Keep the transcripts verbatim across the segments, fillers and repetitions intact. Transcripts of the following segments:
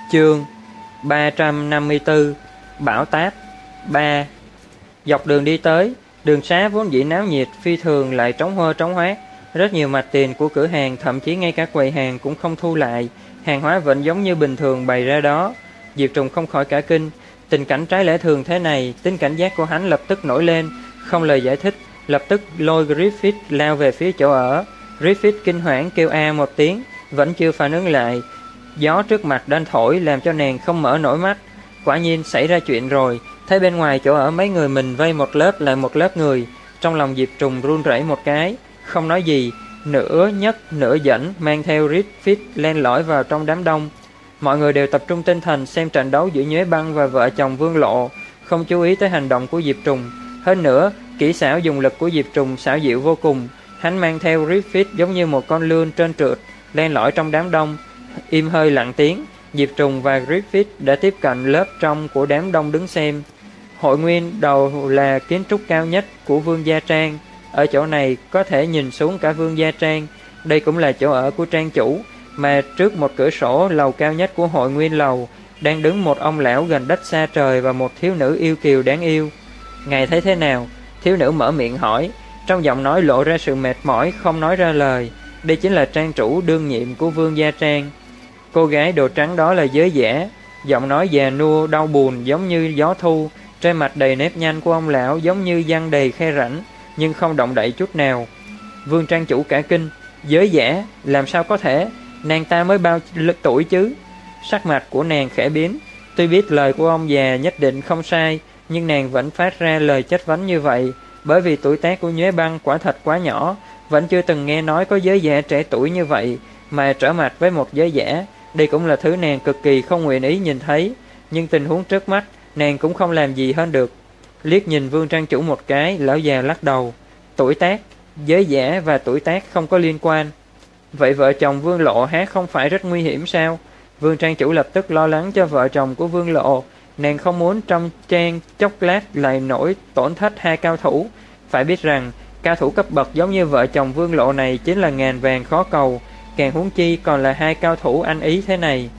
Chương ba trăm năm mươi tư. Bão táp ba. Dọc đường đi tới, đường xá vốn dĩ náo nhiệt phi thường lại trống hơ trống hoác. Rất nhiều mặt tiền của cửa hàng, thậm chí ngay cả quầy hàng cũng không thu lại, hàng hóa vẫn giống như bình thường bày ra đó. Diệp Trùng không khỏi cả kinh. Tình cảnh trái lẽ thường thế này, tính cảnh giác của hắn lập tức nổi lên, không lời giải thích, lập tức lôi Griffith lao về phía chỗ ở. Griffith kinh hoảng kêu a một tiếng, vẫn chưa phản ứng lại. Gió trước mặt đang thổi làm cho nàng không mở nổi mắt. Quả nhiên xảy ra chuyện rồi. Thấy bên ngoài chỗ ở mấy người mình vây một lớp lại một lớp người. Trong lòng Diệp Trùng run rẩy một cái, không nói gì, nửa nhấc nửa dẫn mang theo Griffith len lỏi vào trong đám đông. Mọi người đều tập trung tinh thần xem trận đấu giữa Nhuế Băng và vợ chồng Vương Lộ, không chú ý tới hành động của Diệp Trùng. Hơn nữa, kỹ xảo dùng lực của Diệp Trùng xảo diệu vô cùng. Hắn mang theo Griffith giống như một con lươn trơn trượt len lỏi trong đám đông. Im hơi lặng tiếng, Diệp Trùng và Griffith đã tiếp cận lớp trong của đám đông đứng xem. Hội nguyên đầu là kiến trúc cao nhất của Vương Gia Trang. Ở chỗ này có thể nhìn xuống cả Vương Gia Trang. Đây cũng là chỗ ở của trang chủ, mà trước một cửa sổ lầu cao nhất của hội nguyên lầu đang đứng một ông lão gần đất xa trời và một thiếu nữ yêu kiều đáng yêu. Ngài thấy thế nào? Thiếu nữ mở miệng hỏi, trong giọng nói lộ ra sự mệt mỏi không nói ra lời. Đây chính là trang chủ đương nhiệm của Vương Gia Trang. Cô gái đồ trắng đó là Giới Giả, giọng nói già nua đau buồn giống như gió thu. Trên mặt đầy nếp nhăn của ông lão giống như giăng đầy khe rãnh, nhưng không động đậy chút nào. Vương trang chủ cả kinh, Giới Giả, làm sao có thể? Nàng ta mới bao tuổi chứ? Sắc mặt của nàng khẽ biến. Tuy biết lời của ông già nhất định không sai, nhưng nàng vẫn phát ra lời chất vấn như vậy, bởi vì tuổi tác của Nhuế Băng quả thật quá nhỏ, vẫn chưa từng nghe nói có Giới Giả trẻ tuổi như vậy, mà trở mặt với một Giới Giả, đây cũng là thứ nàng cực kỳ không nguyện ý nhìn thấy. Nhưng tình huống trước mắt, nàng cũng không làm gì hơn được. Liếc nhìn Vương trang chủ một cái, lão già lắc đầu. Tuổi tác, Giới Giả và tuổi tác không có liên quan. Vậy vợ chồng Vương Lộ há không phải rất nguy hiểm sao? Vương trang chủ lập tức lo lắng cho vợ chồng của Vương Lộ. Nàng không muốn trong trang chốc lát lại nổi tổn thất hai cao thủ. Phải biết rằng, cao thủ cấp bậc giống như vợ chồng Vương Lộ này chính là ngàn vàng khó cầu, càng huống chi còn là hai cao thủ anh ý thế này.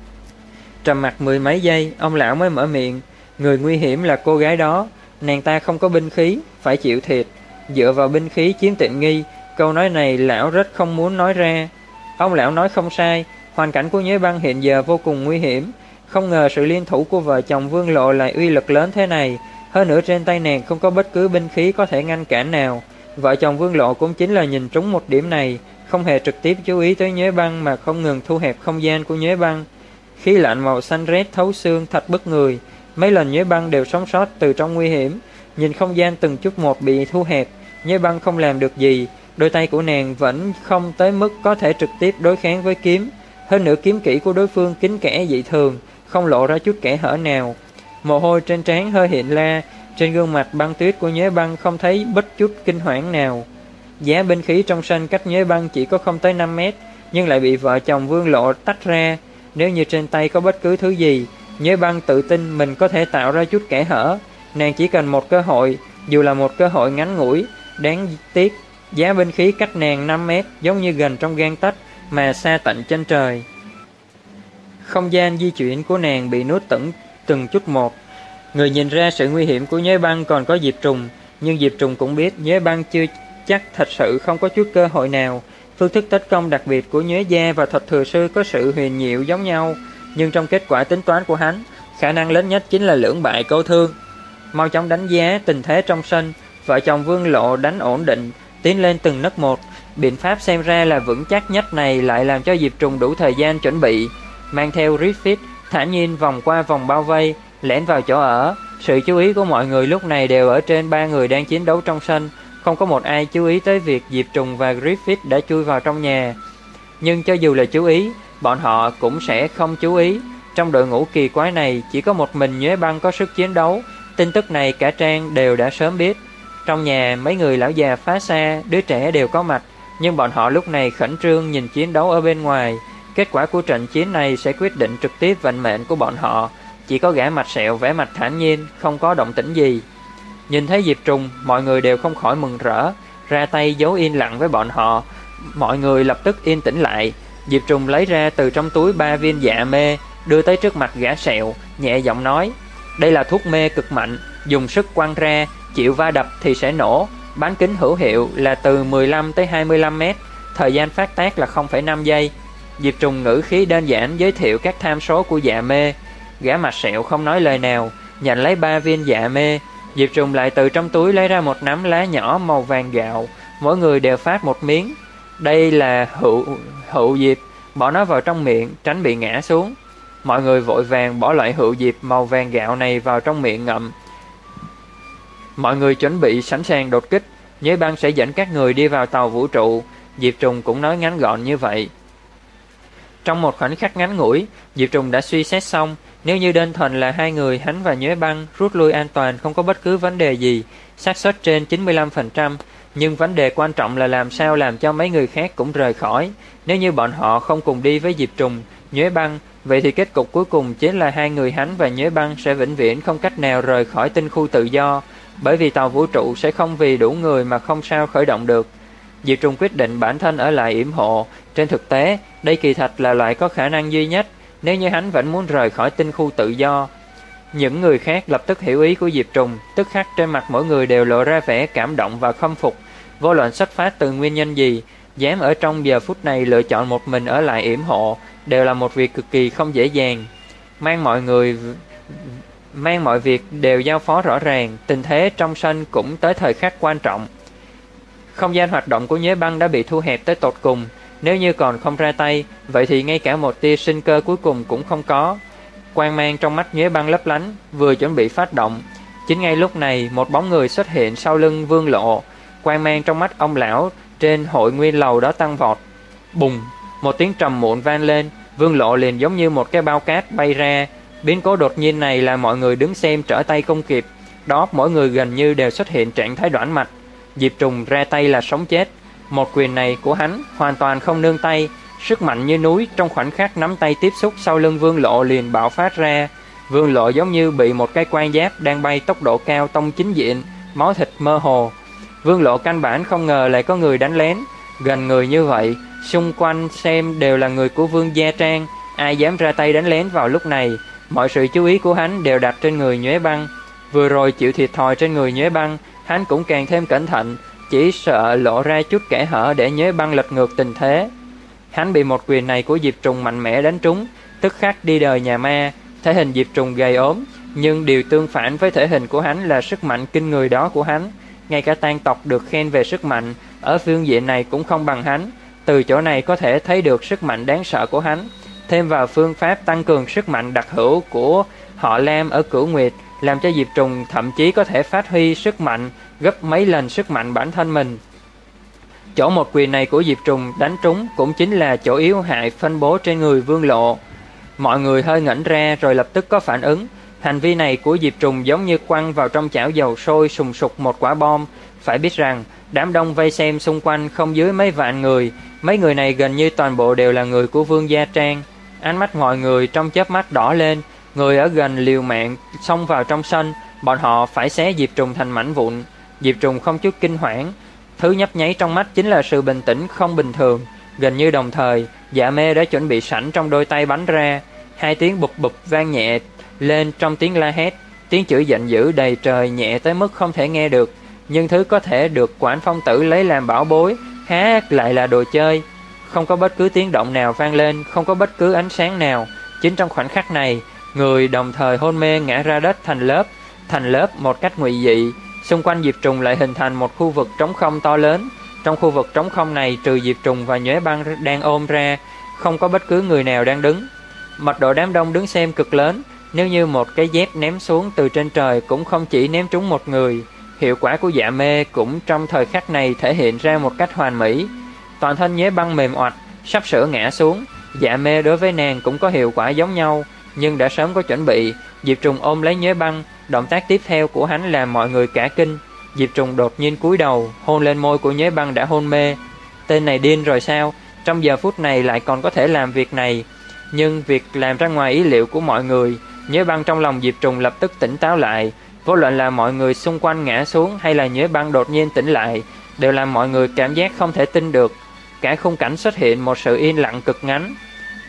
Trầm mặc mười mấy giây, ông lão mới mở miệng. Người nguy hiểm là cô gái đó. Nàng ta không có binh khí, phải chịu thiệt. Dựa vào binh khí chiếm tiện nghi. Câu nói này lão rất không muốn nói ra. Ông lão nói không sai, hoàn cảnh của Nhuế Băng hiện giờ vô cùng nguy hiểm. Không ngờ sự liên thủ của vợ chồng Vương Lộ lại uy lực lớn thế này. Hơn nữa trên tay nàng không có bất cứ binh khí có thể ngăn cản nào. Vợ chồng Vương Lộ cũng chính là nhìn trúng một điểm này, không hề trực tiếp chú ý tới Nhuế Băng mà không ngừng thu hẹp không gian của Nhuế Băng. Khí lạnh màu xanh rét thấu xương thật bức người. Mấy lần Nhuế Băng đều sống sót từ trong nguy hiểm. Nhìn không gian từng chút một bị thu hẹp, Nhuế Băng không làm được gì. Đôi tay của nàng vẫn không tới mức có thể trực tiếp đối kháng với kiếm. Hơn nữa kiếm kỹ của đối phương kín kẽ dị thường, không lộ ra chút kẽ hở nào. Mồ hôi trên trán hơi hiện la. Trên gương mặt băng tuyết của Nhuế Băng không thấy bất chút kinh hoảng nào. Giá binh khí trong sân cách Nhuế Băng chỉ có không tới năm mét, nhưng lại bị vợ chồng Vương Lộ tách ra. Nếu như trên tay có bất cứ thứ gì, Nhuế Băng tự tin mình có thể tạo ra chút kẽ hở. Nàng chỉ cần một cơ hội, dù là một cơ hội ngắn ngủi. Đáng tiếc, giá binh khí cách nàng năm mét giống như gần trong gang tấc mà xa tận chân trời. Không gian di chuyển của nàng bị nuốt tửng từng chút một. Người nhìn ra sự nguy hiểm của Nhuế Băng còn có Diệp Trùng, nhưng Diệp Trùng cũng biết Nhuế Băng chưa chắc thật sự không có chút cơ hội nào. Phương thức tấn công đặc biệt của Nhuế Gia và Thuật Thừa Sư có sự huyền diệu giống nhau, nhưng trong kết quả tính toán của hắn, khả năng lớn nhất chính là lưỡng bại câu thương. Mau chóng đánh giá tình thế trong sân, vợ chồng Vương Lộ đánh ổn định, tiến lên từng nấc một. Biện pháp xem ra là vững chắc nhất này lại làm cho Diệp Trùng đủ thời gian chuẩn bị. Mang theo Griffith, thản nhiên vòng qua vòng bao vây, lẻn vào chỗ ở. Sự chú ý của mọi người lúc này đều ở trên ba người đang chiến đấu trong sân. Không có một ai chú ý tới việc Diệp Trùng và Griffith đã chui vào trong nhà. Nhưng cho dù là chú ý, bọn họ cũng sẽ không chú ý. Trong đội ngũ kỳ quái này chỉ có một mình Nhuế Băng có sức chiến đấu. Tin tức này cả trang đều đã sớm biết. Trong nhà mấy người lão già phá xa, đứa trẻ đều có mặt, nhưng bọn họ lúc này khẩn trương nhìn chiến đấu ở bên ngoài. Kết quả của trận chiến này sẽ quyết định trực tiếp vận mệnh của bọn họ. Chỉ có gã mặt sẹo vẻ mặt thản nhiên, không có động tĩnh gì. Nhìn thấy Diệp Trùng, mọi người đều không khỏi mừng rỡ, ra tay giấu yên lặng với bọn họ. Mọi người lập tức yên tĩnh lại. Diệp Trùng lấy ra từ trong túi ba viên dạ mê, đưa tới trước mặt gã Sẹo, nhẹ giọng nói: "Đây là thuốc mê cực mạnh, dùng sức quăng ra, chịu va đập thì sẽ nổ. Bán kính hữu hiệu là từ mười lăm tới hai mươi lăm mét, thời gian phát tác là không phẩy năm giây." Diệp Trùng ngữ khí đơn giản giới thiệu các tham số của dạ mê. Gã mặt sẹo không nói lời nào, nhận lấy ba viên dạ mê. Diệp Trùng lại từ trong túi lấy ra một nắm lá nhỏ màu vàng gạo, mỗi người đều phát một miếng. Đây là hữu hữu diệp, bỏ nó vào trong miệng, tránh bị ngã xuống. Mọi người vội vàng bỏ loại hữu diệp màu vàng gạo này vào trong miệng ngậm. Mọi người chuẩn bị sẵn sàng đột kích, Nhuế Băng sẽ dẫn các người đi vào tàu vũ trụ. Diệp Trùng cũng nói ngắn gọn như vậy. Trong một khoảnh khắc ngắn ngủi, Diệp Trùng đã suy xét xong, nếu như đơn thuần là hai người hắn và Nhuế Băng rút lui an toàn không có bất cứ vấn đề gì, xác suất trên chín mươi lăm phần trăm, nhưng vấn đề quan trọng là làm sao làm cho mấy người khác cũng rời khỏi. Nếu như bọn họ không cùng đi với Diệp Trùng, Nhuế Băng, vậy thì kết cục cuối cùng chính là hai người hắn và Nhuế Băng sẽ vĩnh viễn không cách nào rời khỏi tinh khu tự do, bởi vì tàu vũ trụ sẽ không vì đủ người mà không sao khởi động được. Diệp Trùng quyết định bản thân ở lại yểm hộ. Trên thực tế, đây kỳ thật là loại có khả năng duy nhất nếu như hắn vẫn muốn rời khỏi tinh khu tự do. Những người khác lập tức hiểu ý của Diệp Trùng, tức khắc trên mặt mỗi người đều lộ ra vẻ cảm động và khâm phục. Vô luận xuất phát từ nguyên nhân gì, dám ở trong giờ phút này lựa chọn một mình ở lại yểm hộ đều là một việc cực kỳ không dễ dàng. Mang mọi người mang mọi việc đều giao phó rõ ràng, tình thế trong sân cũng tới thời khắc quan trọng. Không gian hoạt động của Nhuế Băng đã bị thu hẹp tới tột cùng, nếu như còn không ra tay, vậy thì ngay cả một tia sinh cơ cuối cùng cũng không có. Quang mang trong mắt Nhuế Băng lấp lánh, vừa chuẩn bị phát động. Chính ngay lúc này, một bóng người xuất hiện sau lưng Vương Lộ. Quang mang trong mắt ông lão trên hội nguyên lầu đó tăng vọt. Bùng, một tiếng trầm muộn vang lên, Vương Lộ liền giống như một cái bao cát bay ra. Biến cố đột nhiên này là mọi người đứng xem trở tay không kịp. Đó, mỗi người gần như đều xuất hiện trạng thái đoản mạch. Diệp Trùng ra tay là sống chết. Một quyền này của hắn hoàn toàn không nương tay, sức mạnh như núi trong khoảnh khắc nắm tay tiếp xúc sau lưng Vương Lộ liền bạo phát ra. Vương Lộ giống như bị một cái quan giáp đang bay tốc độ cao tông chính diện, máu thịt mơ hồ. Vương Lộ căn bản không ngờ lại có người đánh lén, gần người như vậy, xung quanh xem đều là người của Vương Gia Trang, ai dám ra tay đánh lén vào lúc này. Mọi sự chú ý của hắn đều đặt trên người Nhuế Băng. Vừa rồi chịu thiệt thòi trên người Nhuế Băng, hắn cũng càng thêm cẩn thận, chỉ sợ lộ ra chút kẽ hở để Nhuế Băng lật ngược tình thế. Hắn bị một quyền này của Diệp Trùng mạnh mẽ đánh trúng, tức khắc đi đời nhà ma. Thể hình Diệp Trùng gầy ốm, nhưng điều tương phản với thể hình của hắn là sức mạnh kinh người đó của hắn. Ngay cả Tang tộc được khen về sức mạnh, ở phương diện này cũng không bằng hắn. Từ chỗ này có thể thấy được sức mạnh đáng sợ của hắn. Thêm vào phương pháp tăng cường sức mạnh đặc hữu của họ Lam ở Cửu Nguyệt, làm cho Diệp Trùng thậm chí có thể phát huy sức mạnh gấp mấy lần sức mạnh bản thân mình. Chỗ một quyền này của Diệp Trùng đánh trúng cũng chính là chỗ yếu hại phân bố trên người Vương Lộ. Mọi người hơi ngẩn ra rồi lập tức có phản ứng. Hành vi này của Diệp Trùng giống như quăng vào trong chảo dầu sôi sùng sục một quả bom. Phải biết rằng đám đông vây xem xung quanh không dưới mấy vạn người, mấy người này gần như toàn bộ đều là người của Vương Gia Trang. Ánh mắt mọi người trong chớp mắt đỏ lên, người ở gần liều mạng xông vào trong sân, bọn họ phải xé Diệp Trùng thành mảnh vụn. Diệp Trùng không chút kinh hoảng, thứ nhấp nháy trong mắt chính là sự bình tĩnh không bình thường. Gần như đồng thời, dạ mê đã chuẩn bị sẵn trong đôi tay bắn ra. Hai tiếng bụp bụp vang nhẹ lên trong tiếng la hét, tiếng chửi giận dữ đầy trời nhẹ tới mức không thể nghe được. Nhưng thứ có thể được Quản Phong Tử lấy làm bảo bối, há lại là đồ chơi. Không có bất cứ tiếng động nào vang lên, không có bất cứ ánh sáng nào. Chính trong khoảnh khắc này, người đồng thời hôn mê ngã ra đất thành lớp, thành lớp một cách ngụy dị. Xung quanh Diệp Trùng lại hình thành một khu vực trống không to lớn. Trong khu vực trống không này, trừ Diệp Trùng và Nhuế Băng đang ôm ra, không có bất cứ người nào đang đứng. Mật độ đám đông đứng xem cực lớn, nếu như một cái dép ném xuống từ trên trời cũng không chỉ ném trúng một người. Hiệu quả của dạ mê cũng trong thời khắc này thể hiện ra một cách hoàn mỹ. Toàn thân Nhuế Băng mềm oặt, sắp sửa ngã xuống. Dạ mê đối với nàng cũng có hiệu quả giống nhau, nhưng đã sớm có chuẩn bị. Diệp Trùng ôm lấy Nhuế Băng, động tác tiếp theo của hắn làm mọi người cả kinh. Diệp Trùng đột nhiên cúi đầu, hôn lên môi của Nhuế Băng đã hôn mê. Tên này điên rồi sao? Trong giờ phút này lại còn có thể làm việc này. Nhưng việc làm ra ngoài ý liệu của mọi người. Nhuế Băng trong lòng Diệp Trùng lập tức tỉnh táo lại. Vô luận là mọi người xung quanh ngã xuống hay là Nhuế Băng đột nhiên tỉnh lại, đều làm mọi người cảm giác không thể tin được. Cả khung cảnh xuất hiện một sự yên lặng cực ngắn.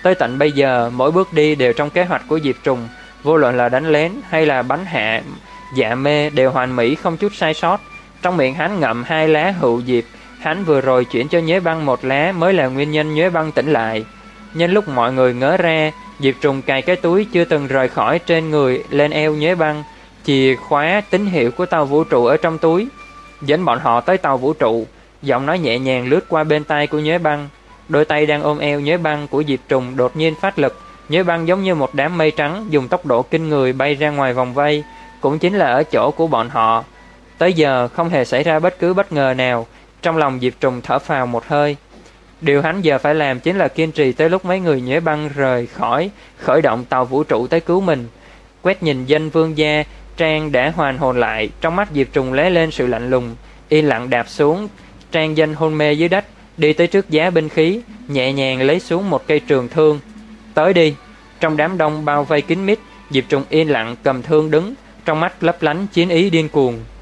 Tới tận bây giờ, mỗi bước đi đều trong kế hoạch của Diệp Trùng, vô luận là đánh lén hay là bắn hạ dạ mê đều hoàn mỹ không chút sai sót. Trong miệng hắn ngậm hai lá hữu diệp, hắn vừa rồi chuyển cho Nhuế Băng một lá mới là nguyên nhân Nhuế Băng tỉnh lại. Nhân lúc mọi người ngớ ra, Diệp Trùng cài cái túi chưa từng rời khỏi trên người lên eo Nhuế Băng, chìa khóa tín hiệu của tàu vũ trụ ở trong túi, dẫn bọn họ tới tàu vũ trụ. Giọng nói nhẹ nhàng lướt qua bên tai của Nhuế Băng. Đôi tay đang ôm eo Nhuế Băng của Diệp Trùng đột nhiên phát lực, Nhuế Băng giống như một đám mây trắng dùng tốc độ kinh người bay ra ngoài vòng vây, cũng chính là ở chỗ của bọn họ. Tới giờ không hề xảy ra bất cứ bất ngờ nào. Trong lòng Diệp Trùng thở phào một hơi. Điều hắn giờ phải làm chính là kiên trì tới lúc mấy người Nhuế Băng rời khỏi, khởi động tàu vũ trụ tới cứu mình. Quét nhìn danh vương gia, Trang đã hoàn hồn lại, trong mắt Diệp Trùng lóe lên sự lạnh lùng, yên lặng đạp xuống Trang Danh hôn mê dưới đất, đi tới trước giá binh khí, nhẹ nhàng lấy xuống một cây trường thương. Tới đi. Trong đám đông bao vây kín mít, Diệp Trùng yên lặng cầm thương đứng, trong mắt lấp lánh chiến ý điên cuồng.